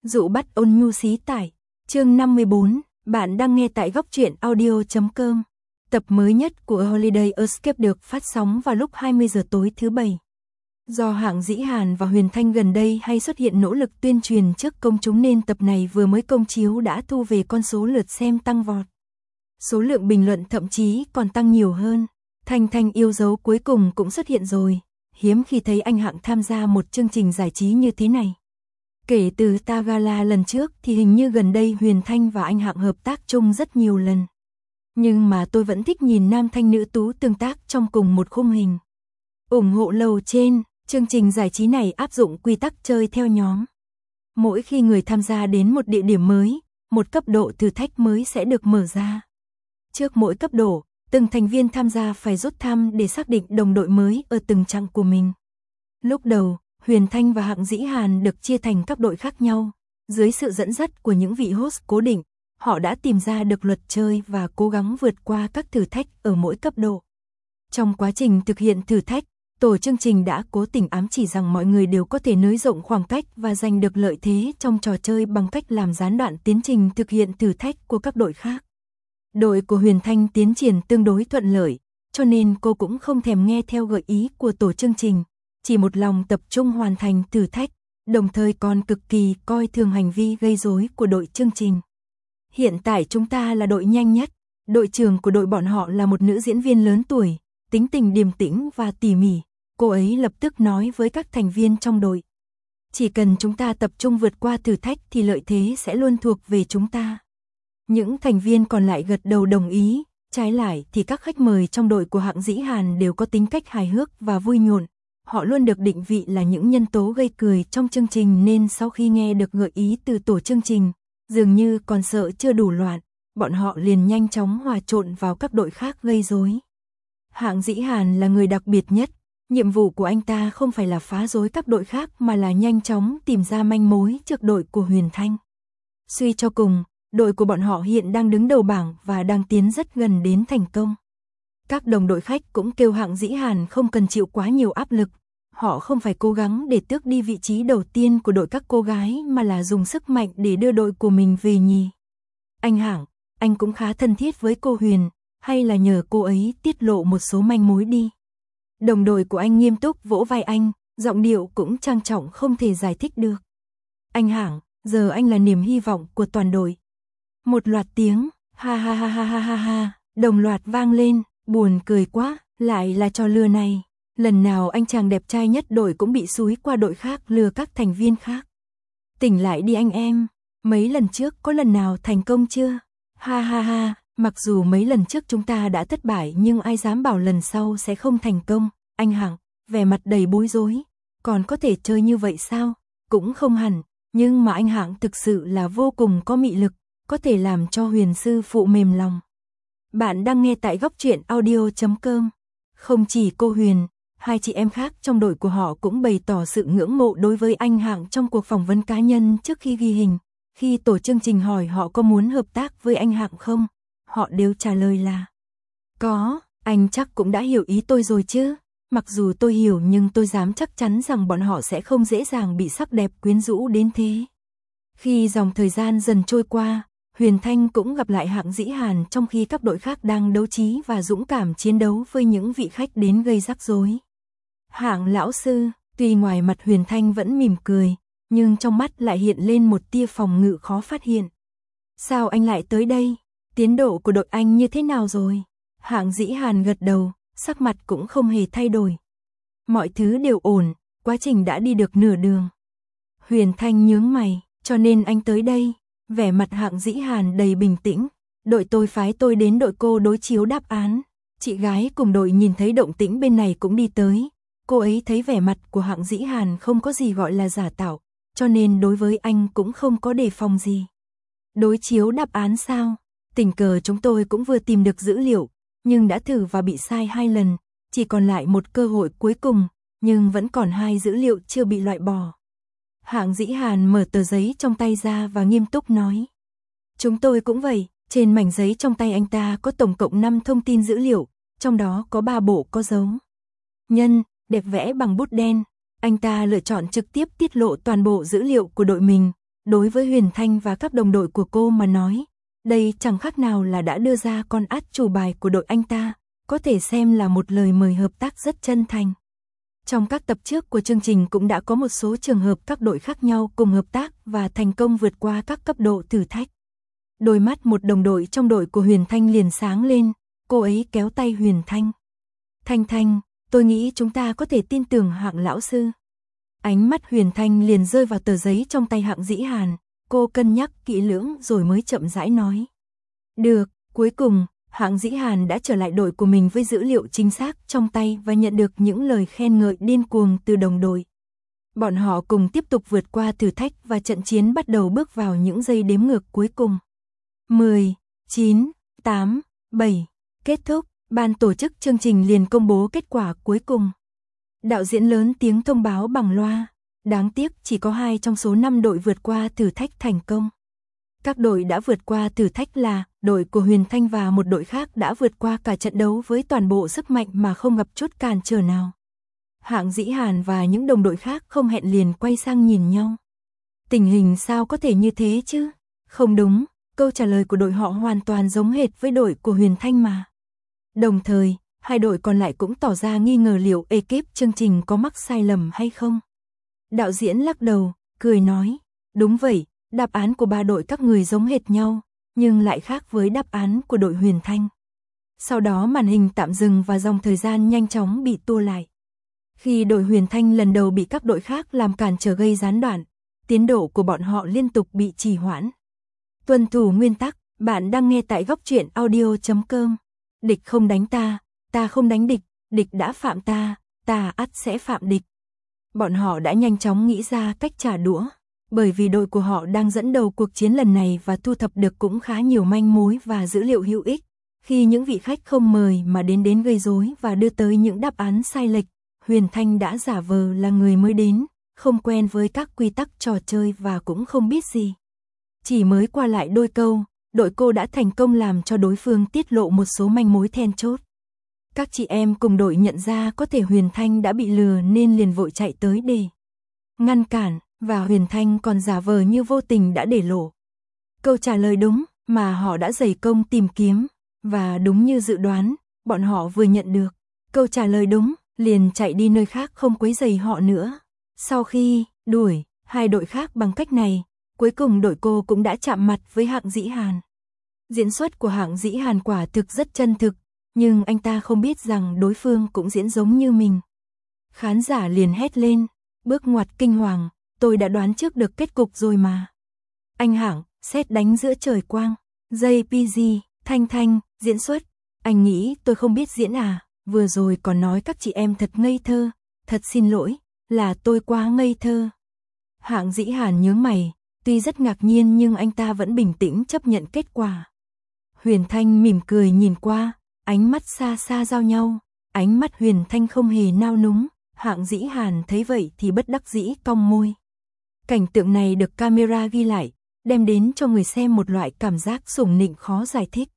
Dụ bắt ôn nhu xí tải. Chương 54, bạn đang nghe tại góc truyện audio.com. Tập mới nhất của Holiday Escape được phát sóng vào lúc 20 giờ tối thứ Bảy. Do hãng Dĩ Hàn và Huyền Thanh gần đây hay xuất hiện nỗ lực tuyên truyền trước công chúng nên tập này vừa mới công chiếu đã thu về con số lượt xem tăng vọt. Số lượng bình luận thậm chí còn tăng nhiều hơn. Thanh Thanh yêu dấu cuối cùng cũng xuất hiện rồi. Hiếm khi thấy anh Hạng tham gia một chương trình giải trí như thế này. Kể từ Ta Gala lần trước thì hình như gần đây Huyền Thanh và anh Hạng hợp tác chung rất nhiều lần. Nhưng mà tôi vẫn thích nhìn nam thanh nữ tú tương tác trong cùng một khung hình. Ủng hộ lầu trên, chương trình giải trí này áp dụng quy tắc chơi theo nhóm. Mỗi khi người tham gia đến một địa điểm mới, một cấp độ thử thách mới sẽ được mở ra. Trước mỗi cấp độ, từng thành viên tham gia phải rút thăm để xác định đồng đội mới ở từng chặng của mình. Lúc đầu, Huyền Thanh và Hạng Dĩ Hàn được chia thành các đội khác nhau. Dưới sự dẫn dắt của những vị host cố định, họ đã tìm ra được luật chơi và cố gắng vượt qua các thử thách ở mỗi cấp độ. Trong quá trình thực hiện thử thách, tổ chương trình đã cố tình ám chỉ rằng mọi người đều có thể nới rộng khoảng cách và giành được lợi thế trong trò chơi bằng cách làm gián đoạn tiến trình thực hiện thử thách của các đội khác. Đội của Huyền Thanh tiến triển tương đối thuận lợi, cho nên cô cũng không thèm nghe theo gợi ý của tổ chương trình, chỉ một lòng tập trung hoàn thành thử thách, đồng thời còn cực kỳ coi thường hành vi gây rối của đội chương trình. Hiện tại chúng ta là đội nhanh nhất, đội trưởng của đội bọn họ là một nữ diễn viên lớn tuổi, tính tình điềm tĩnh và tỉ mỉ, cô ấy lập tức nói với các thành viên trong đội. Chỉ cần chúng ta tập trung vượt qua thử thách thì lợi thế sẽ luôn thuộc về chúng ta. Những thành viên còn lại gật đầu đồng ý, trái lại thì các khách mời trong đội của Hạng Dĩ Hàn đều có tính cách hài hước và vui nhộn. Họ luôn được định vị là những nhân tố gây cười trong chương trình nên sau khi nghe được gợi ý từ tổ chương trình, dường như còn sợ chưa đủ loạn, bọn họ liền nhanh chóng hòa trộn vào các đội khác gây rối. Hạng Dĩ Hàn là người đặc biệt nhất, nhiệm vụ của anh ta không phải là phá rối các đội khác mà là nhanh chóng tìm ra manh mối trước đội của Huyền Thanh. Suy cho cùng, đội của bọn họ hiện đang đứng đầu bảng và đang tiến rất gần đến thành công. Các đồng đội khách cũng kêu Hạng Dĩ Hàn không cần chịu quá nhiều áp lực, họ không phải cố gắng để tước đi vị trí đầu tiên của đội các cô gái mà là dùng sức mạnh để đưa đội của mình về nhì. Anh Hạng, anh cũng khá thân thiết với cô Huyền, hay là nhờ cô ấy tiết lộ một số manh mối đi. Đồng đội của anh nghiêm túc vỗ vai anh, giọng điệu cũng trang trọng không thể giải thích được. Anh Hạng, giờ anh là niềm hy vọng của toàn đội. Một loạt tiếng, ha ha ha ha ha ha ha, đồng loạt vang lên, buồn cười quá, lại là trò lừa này. Lần nào anh chàng đẹp trai nhất đội cũng bị xúi qua đội khác lừa các thành viên khác. Tỉnh lại đi anh em, mấy lần trước có lần nào thành công chưa? Ha ha ha, mặc dù mấy lần trước chúng ta đã thất bại nhưng ai dám bảo lần sau sẽ không thành công. Anh Hạng, vẻ mặt đầy bối rối, còn có thể chơi như vậy sao? Cũng không hẳn, nhưng mà anh Hạng thực sự là vô cùng có mị lực, có thể làm cho Huyền sư phụ mềm lòng. Bạn đang nghe tại góc truyện audio.com. Không chỉ cô Huyền, hai chị em khác trong đội của họ cũng bày tỏ sự ngưỡng mộ đối với anh Hạng trong cuộc phỏng vấn cá nhân trước khi ghi hình. Khi tổ chương trình hỏi họ có muốn hợp tác với anh Hạng không, họ đều trả lời là có, anh chắc cũng đã hiểu ý tôi rồi chứ. Mặc dù tôi hiểu nhưng tôi dám chắc chắn rằng bọn họ sẽ không dễ dàng bị sắc đẹp quyến rũ đến thế. Khi dòng thời gian dần trôi qua, Huyền Thanh cũng gặp lại Hạng Dĩ Hàn trong khi các đội khác đang đấu trí và dũng cảm chiến đấu với những vị khách đến gây rắc rối. Hạng lão sư, tuy ngoài mặt Huyền Thanh vẫn mỉm cười, nhưng trong mắt lại hiện lên một tia phòng ngự khó phát hiện. Sao anh lại tới đây? Tiến độ của đội anh như thế nào rồi? Hạng Dĩ Hàn gật đầu, sắc mặt cũng không hề thay đổi. Mọi thứ đều ổn, quá trình đã đi được nửa đường. Huyền Thanh nhướng mày, cho nên anh tới đây. Vẻ mặt Hạng Dĩ Hàn đầy bình tĩnh. Đội tôi phái tôi đến đội cô đối chiếu đáp án. Chị gái cùng đội nhìn thấy động tĩnh bên này cũng đi tới. Cô ấy thấy vẻ mặt của Hạng Dĩ Hàn không có gì gọi là giả tạo, cho nên đối với anh cũng không có đề phòng gì. Đối chiếu đáp án sao? Tình cờ chúng tôi cũng vừa tìm được dữ liệu, nhưng đã thử và bị sai 2 lần, chỉ còn lại một cơ hội cuối cùng, nhưng vẫn còn 2 dữ liệu chưa bị loại bỏ. Hạng Dĩ Hàn mở tờ giấy trong tay ra và nghiêm túc nói. Chúng tôi cũng vậy, trên mảnh giấy trong tay anh ta có tổng cộng 5 thông tin dữ liệu, trong đó có 3 bộ có dấu nhân, đẹp vẽ bằng bút đen. Anh ta lựa chọn trực tiếp tiết lộ toàn bộ dữ liệu của đội mình, đối với Huyền Thanh và các đồng đội của cô mà nói, đây chẳng khác nào là đã đưa ra con át chủ bài của đội anh ta, có thể xem là một lời mời hợp tác rất chân thành. Trong các tập trước của chương trình cũng đã có một số trường hợp các đội khác nhau cùng hợp tác và thành công vượt qua các cấp độ thử thách. Đôi mắt một đồng đội trong đội của Huyền Thanh liền sáng lên, cô ấy kéo tay Huyền Thanh. Thanh Thanh, tôi nghĩ chúng ta có thể tin tưởng Hạng lão sư. Ánh mắt Huyền Thanh liền rơi vào tờ giấy trong tay Hạng Dĩ Hàn, cô cân nhắc kỹ lưỡng rồi mới chậm rãi nói. Được, cuối cùng, Hạng Dĩ Hàn đã trở lại đội của mình với dữ liệu chính xác trong tay và nhận được những lời khen ngợi điên cuồng từ đồng đội. Bọn họ cùng tiếp tục vượt qua thử thách và trận chiến bắt đầu bước vào những giây đếm ngược cuối cùng. 10, 9, 8, 7, kết thúc, ban tổ chức chương trình liền công bố kết quả cuối cùng. Đạo diễn lớn tiếng thông báo bằng loa, đáng tiếc chỉ có 2 trong số 5 đội vượt qua thử thách thành công. Các đội đã vượt qua thử thách là đội của Huyền Thanh và một đội khác đã vượt qua cả trận đấu với toàn bộ sức mạnh mà không gặp chút cản trở nào. Hạng Dĩ Hàn và những đồng đội khác không hẹn liền quay sang nhìn nhau. Tình hình sao có thể như thế chứ? Không đúng, câu trả lời của đội họ hoàn toàn giống hệt với đội của Huyền Thanh mà. Đồng thời, hai đội còn lại cũng tỏ ra nghi ngờ liệu ekip chương trình có mắc sai lầm hay không. Đạo diễn lắc đầu, cười nói, đúng vậy, đáp án của 3 đội các người giống hệt nhau, nhưng lại khác với đáp án của đội Huyền Thanh. Sau đó màn hình tạm dừng và dòng thời gian nhanh chóng bị tua lại. Khi đội Huyền Thanh lần đầu bị các đội khác làm cản trở gây gián đoạn, tiến độ của bọn họ liên tục bị trì hoãn. Tuân thủ nguyên tắc, bạn đang nghe tại góc truyện audio.com. Địch không đánh ta không đánh địch, địch đã phạm ta ắt sẽ phạm địch. Bọn họ đã nhanh chóng nghĩ ra cách trả đũa, bởi vì đội của họ đang dẫn đầu cuộc chiến lần này và thu thập được cũng khá nhiều manh mối và dữ liệu hữu ích. Khi những vị khách không mời mà đến gây rối và đưa tới những đáp án sai lệch, Huyền Thanh đã giả vờ là người mới đến, không quen với các quy tắc trò chơi và cũng không biết gì. Chỉ mới qua lại đôi câu, đội cô đã thành công làm cho đối phương tiết lộ một số manh mối then chốt. Các chị em cùng đội nhận ra có thể Huyền Thanh đã bị lừa nên liền vội chạy tới để ngăn cản, và Huyền Thanh còn giả vờ như vô tình đã để lộ câu trả lời đúng mà họ đã dày công tìm kiếm, và đúng như dự đoán, bọn họ vừa nhận được câu trả lời đúng, liền chạy đi nơi khác không quấy rầy họ nữa. Sau khi đuổi hai đội khác bằng cách này, cuối cùng đội cô cũng đã chạm mặt với Hạng Dĩ Hàn. Diễn xuất của Hạng Dĩ Hàn quả thực rất chân thực, nhưng anh ta không biết rằng đối phương cũng diễn giống như mình. Khán giả liền hét lên, bước ngoặt kinh hoàng, tôi đã đoán trước được kết cục rồi mà. Anh Hạng, sét đánh giữa trời quang, JPG, Thanh Thanh, diễn xuất, anh nghĩ tôi không biết diễn à, vừa rồi còn nói các chị em thật ngây thơ, thật xin lỗi, là tôi quá ngây thơ. Hạng Dĩ Hàn nhướng mày, tuy rất ngạc nhiên nhưng anh ta vẫn bình tĩnh chấp nhận kết quả. Huyền Thanh mỉm cười nhìn qua, ánh mắt xa xa giao nhau, ánh mắt Huyền Thanh không hề nao núng, Hạng Dĩ Hàn thấy vậy thì bất đắc dĩ cong môi. Cảnh tượng này được camera ghi lại, đem đến cho người xem một loại cảm giác sủng nịnh khó giải thích.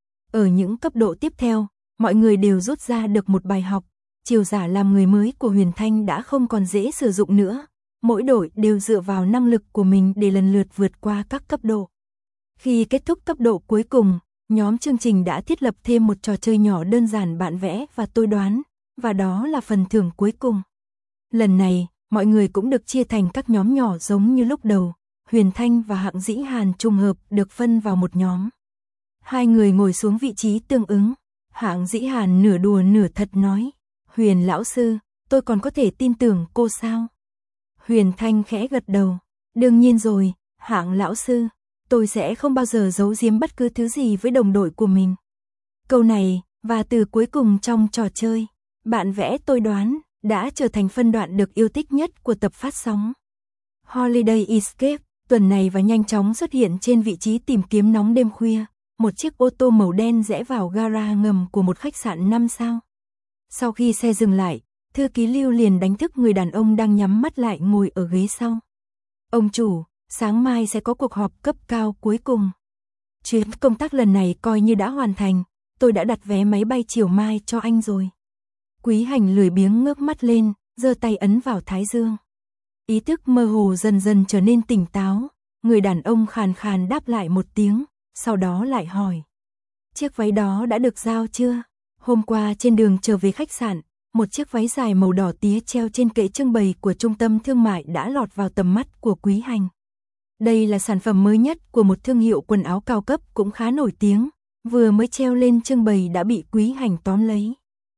Ở những cấp độ tiếp theo, mọi người đều rút ra được một bài học, chiều giả làm người mới của Huyền Thanh đã không còn dễ sử dụng nữa, mỗi đội đều dựa vào năng lực của mình để lần lượt vượt qua các cấp độ. Khi kết thúc cấp độ cuối cùng, nhóm chương trình đã thiết lập thêm một trò chơi nhỏ đơn giản bạn vẽ và tôi đoán, và đó là phần thưởng cuối cùng. Lần này, mọi người cũng được chia thành các nhóm nhỏ giống như lúc đầu, Huyền Thanh và Hạng Dĩ Hàn trùng hợp được phân vào một nhóm. Hai người ngồi xuống vị trí tương ứng, Hạng Dĩ Hàn nửa đùa nửa thật nói, Huyền lão sư, tôi còn có thể tin tưởng cô sao? Huyền Thanh khẽ gật đầu, đương nhiên rồi, Hạng lão sư, tôi sẽ không bao giờ giấu giếm bất cứ thứ gì với đồng đội của mình. Câu này, và từ cuối cùng trong trò chơi, bạn vẽ tôi đoán, đã trở thành phân đoạn được yêu thích nhất của tập phát sóng. Holiday Escape, tuần này và nhanh chóng xuất hiện trên vị trí tìm kiếm nóng đêm khuya, một chiếc ô tô màu đen rẽ vào gara ngầm của một khách sạn 5 sao. Sau khi xe dừng lại, thư ký Lưu liền đánh thức người đàn ông đang nhắm mắt lại ngồi ở ghế sau. Ông chủ, sáng mai sẽ có cuộc họp cấp cao cuối cùng. Chuyến công tác lần này coi như đã hoàn thành, tôi đã đặt vé máy bay chiều mai cho anh rồi. Quý Hành lười biếng ngước mắt lên, giơ tay ấn vào thái dương. Ý thức mơ hồ dần dần trở nên tỉnh táo, Người đàn ông khàn khàn đáp lại một tiếng, sau đó lại hỏi. Chiếc váy đó đã được giao chưa? Hôm qua trên đường trở về khách sạn, một chiếc váy dài màu đỏ tía treo trên kệ trưng bày của trung tâm thương mại đã lọt vào tầm mắt của Quý Hành. Đây là sản phẩm mới nhất của một thương hiệu quần áo cao cấp cũng khá nổi tiếng, vừa mới treo lên trưng bày đã bị Quý Hành tóm lấy.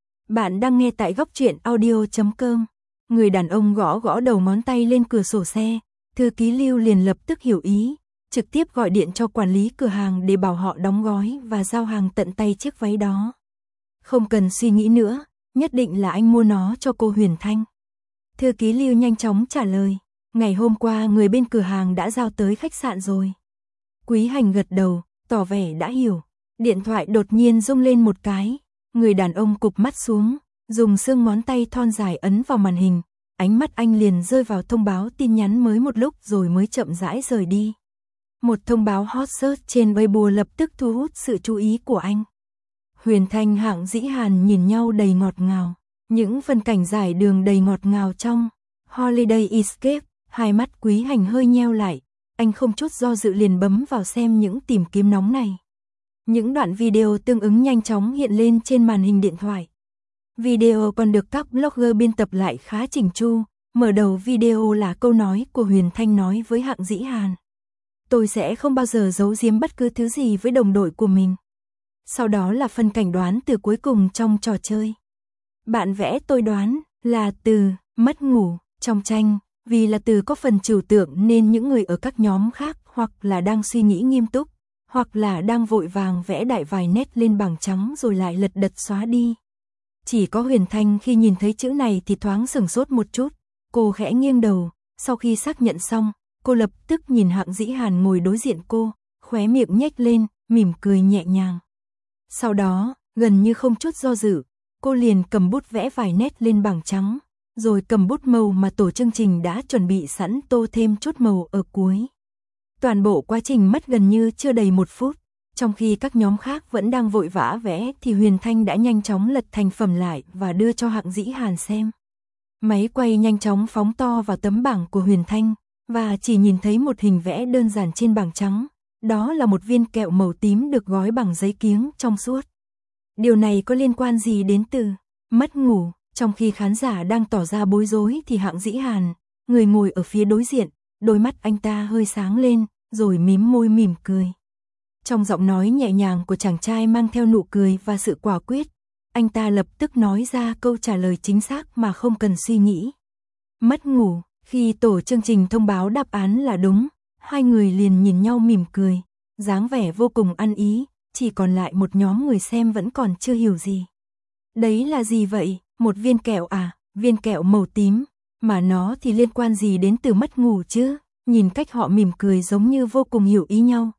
Bạn đang nghe tại góc truyện audio.com. Người đàn ông gõ gõ đầu ngón tay lên cửa sổ xe, thư ký Lưu liền lập tức hiểu ý, trực tiếp gọi điện cho quản lý cửa hàng để bảo họ đóng gói và giao hàng tận tay chiếc váy đó. Không cần suy nghĩ nữa, nhất định là anh mua nó cho cô Huyền Thanh. Thư ký Lưu nhanh chóng trả lời, ngày hôm qua người bên cửa hàng đã giao tới khách sạn rồi. Quý Hành gật đầu, tỏ vẻ đã hiểu. Điện thoại đột nhiên rung lên một cái, người đàn ông cụp mắt xuống, dùng xương ngón tay thon dài ấn vào màn hình, ánh mắt anh liền rơi vào thông báo tin nhắn mới một lúc rồi mới chậm rãi rời đi. Một thông báo hot search trên Weibo lập tức thu hút sự chú ý của anh. Huyền Thanh Hạng Dĩ Hàn nhìn nhau đầy ngọt ngào, những phân cảnh giải đường đầy ngọt ngào trong Holiday Escape, hai mắt Quý Hành hơi nheo lại, anh không chút do dự liền bấm vào xem những tìm kiếm nóng này. Những đoạn video tương ứng nhanh chóng hiện lên trên màn hình điện thoại. Video còn được các blogger biên tập lại khá chỉnh chu, mở đầu video là câu nói của Huyền Thanh nói với Hạng Dĩ Hàn. Tôi sẽ không bao giờ giấu giếm bất cứ thứ gì với đồng đội của mình. Sau đó là phân cảnh đoán từ cuối cùng trong trò chơi. Bạn vẽ tôi đoán là từ mất ngủ trong tranh, vì là từ có phần trừu tượng nên những người ở các nhóm khác hoặc là đang suy nghĩ nghiêm túc, hoặc là đang vội vàng vẽ đại vài nét lên bảng trắng rồi lại lật đật xóa đi. Chỉ có Huyền Thanh khi nhìn thấy chữ này thì thoáng sửng sốt một chút, cô khẽ nghiêng đầu, sau khi xác nhận xong, cô lập tức nhìn Hạng Dĩ Hàn ngồi đối diện cô, khóe miệng nhếch lên, mỉm cười nhẹ nhàng. Sau đó, gần như không chút do dự, cô liền cầm bút vẽ vài nét lên bảng trắng, rồi cầm bút màu mà tổ chương trình đã chuẩn bị sẵn tô thêm chút màu ở cuối. Toàn bộ quá trình mất gần như chưa đầy 1 phút, trong khi các nhóm khác vẫn đang vội vã vẽ thì Huyền Thanh đã nhanh chóng lật thành phẩm lại và đưa cho Hạng Dĩ Hàn xem. Máy quay nhanh chóng phóng to vào tấm bảng của Huyền Thanh, và chỉ nhìn thấy một hình vẽ đơn giản trên bảng trắng, đó là một viên kẹo màu tím được gói bằng giấy kiếng trong suốt. Điều này có liên quan gì đến từ mất ngủ? Trong khi khán giả đang tỏ ra bối rối thì Hạng Dĩ Hàn, người ngồi ở phía đối diện, đôi mắt anh ta hơi sáng lên, rồi mím môi mỉm cười. Trong giọng nói nhẹ nhàng của chàng trai mang theo nụ cười và sự quả quyết, anh ta lập tức nói ra câu trả lời chính xác mà không cần suy nghĩ. Mất ngủ. Khi tổ chương trình thông báo đáp án là đúng, hai người liền nhìn nhau mỉm cười, dáng vẻ vô cùng ăn ý, chỉ còn lại một nhóm người xem vẫn còn chưa hiểu gì. Đấy là gì vậy? Một viên kẹo à? Viên kẹo màu tím, mà nó thì liên quan gì đến từ mất ngủ chứ? Nhìn cách họ mỉm cười giống như vô cùng hiểu ý nhau.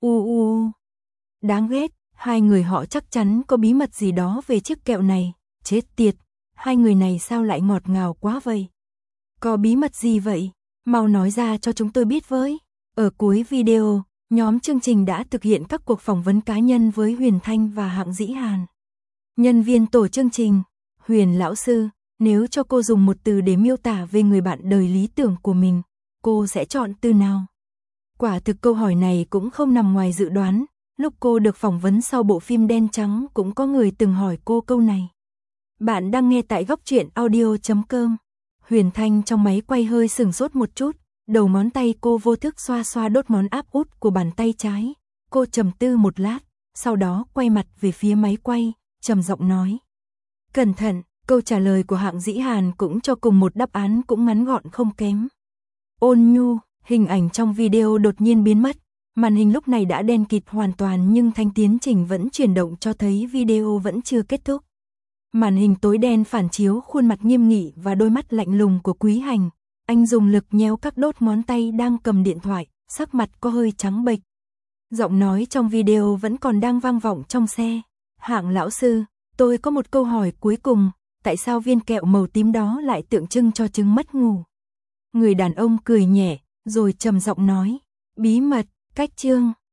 Đáng ghét, hai người họ chắc chắn có bí mật gì đó về chiếc kẹo này, chết tiệt, hai người này sao lại ngọt ngào quá vậy? Có bí mật gì vậy? Mau nói ra cho chúng tôi biết với. Ở cuối video, nhóm chương trình đã thực hiện các cuộc phỏng vấn cá nhân với Huyền Thanh và Hạng Dĩ Hàn. Nhân viên tổ chương trình, Huyền lão sư, nếu cho cô dùng một từ để miêu tả về người bạn đời lý tưởng của mình, cô sẽ chọn từ nào? Quả thực câu hỏi này cũng không nằm ngoài dự đoán, lúc cô được phỏng vấn sau bộ phim Đen Trắng cũng có người từng hỏi cô câu này. Bạn đang nghe tại góc truyện audio.com. Huyền Thanh trong máy quay hơi sửng sốt một chút, đầu ngón tay cô vô thức xoa xoa đốt ngón áp út của bàn tay trái. Cô trầm tư một lát, sau đó quay mặt về phía máy quay, trầm giọng nói. Cẩn thận, câu trả lời của Hạng Dĩ Hàn cũng cho cùng một đáp án cũng ngắn gọn không kém. Ôn nhu, hình ảnh trong video đột nhiên biến mất, màn hình lúc này đã đen kịt hoàn toàn nhưng thanh tiến trình vẫn chuyển động cho thấy video vẫn chưa kết thúc. Màn hình tối đen phản chiếu khuôn mặt nghiêm nghị và đôi mắt lạnh lùng của Quý Hành. Anh dùng lực nhéo các đốt ngón tay đang cầm điện thoại, sắc mặt có hơi trắng bệch. Giọng nói trong video vẫn còn đang vang vọng trong xe. Hạng lão sư, tôi có một câu hỏi cuối cùng, tại sao viên kẹo màu tím đó lại tượng trưng cho chứng mất ngủ? Người đàn ông cười nhẹ, rồi trầm giọng nói, bí mật, cách chương.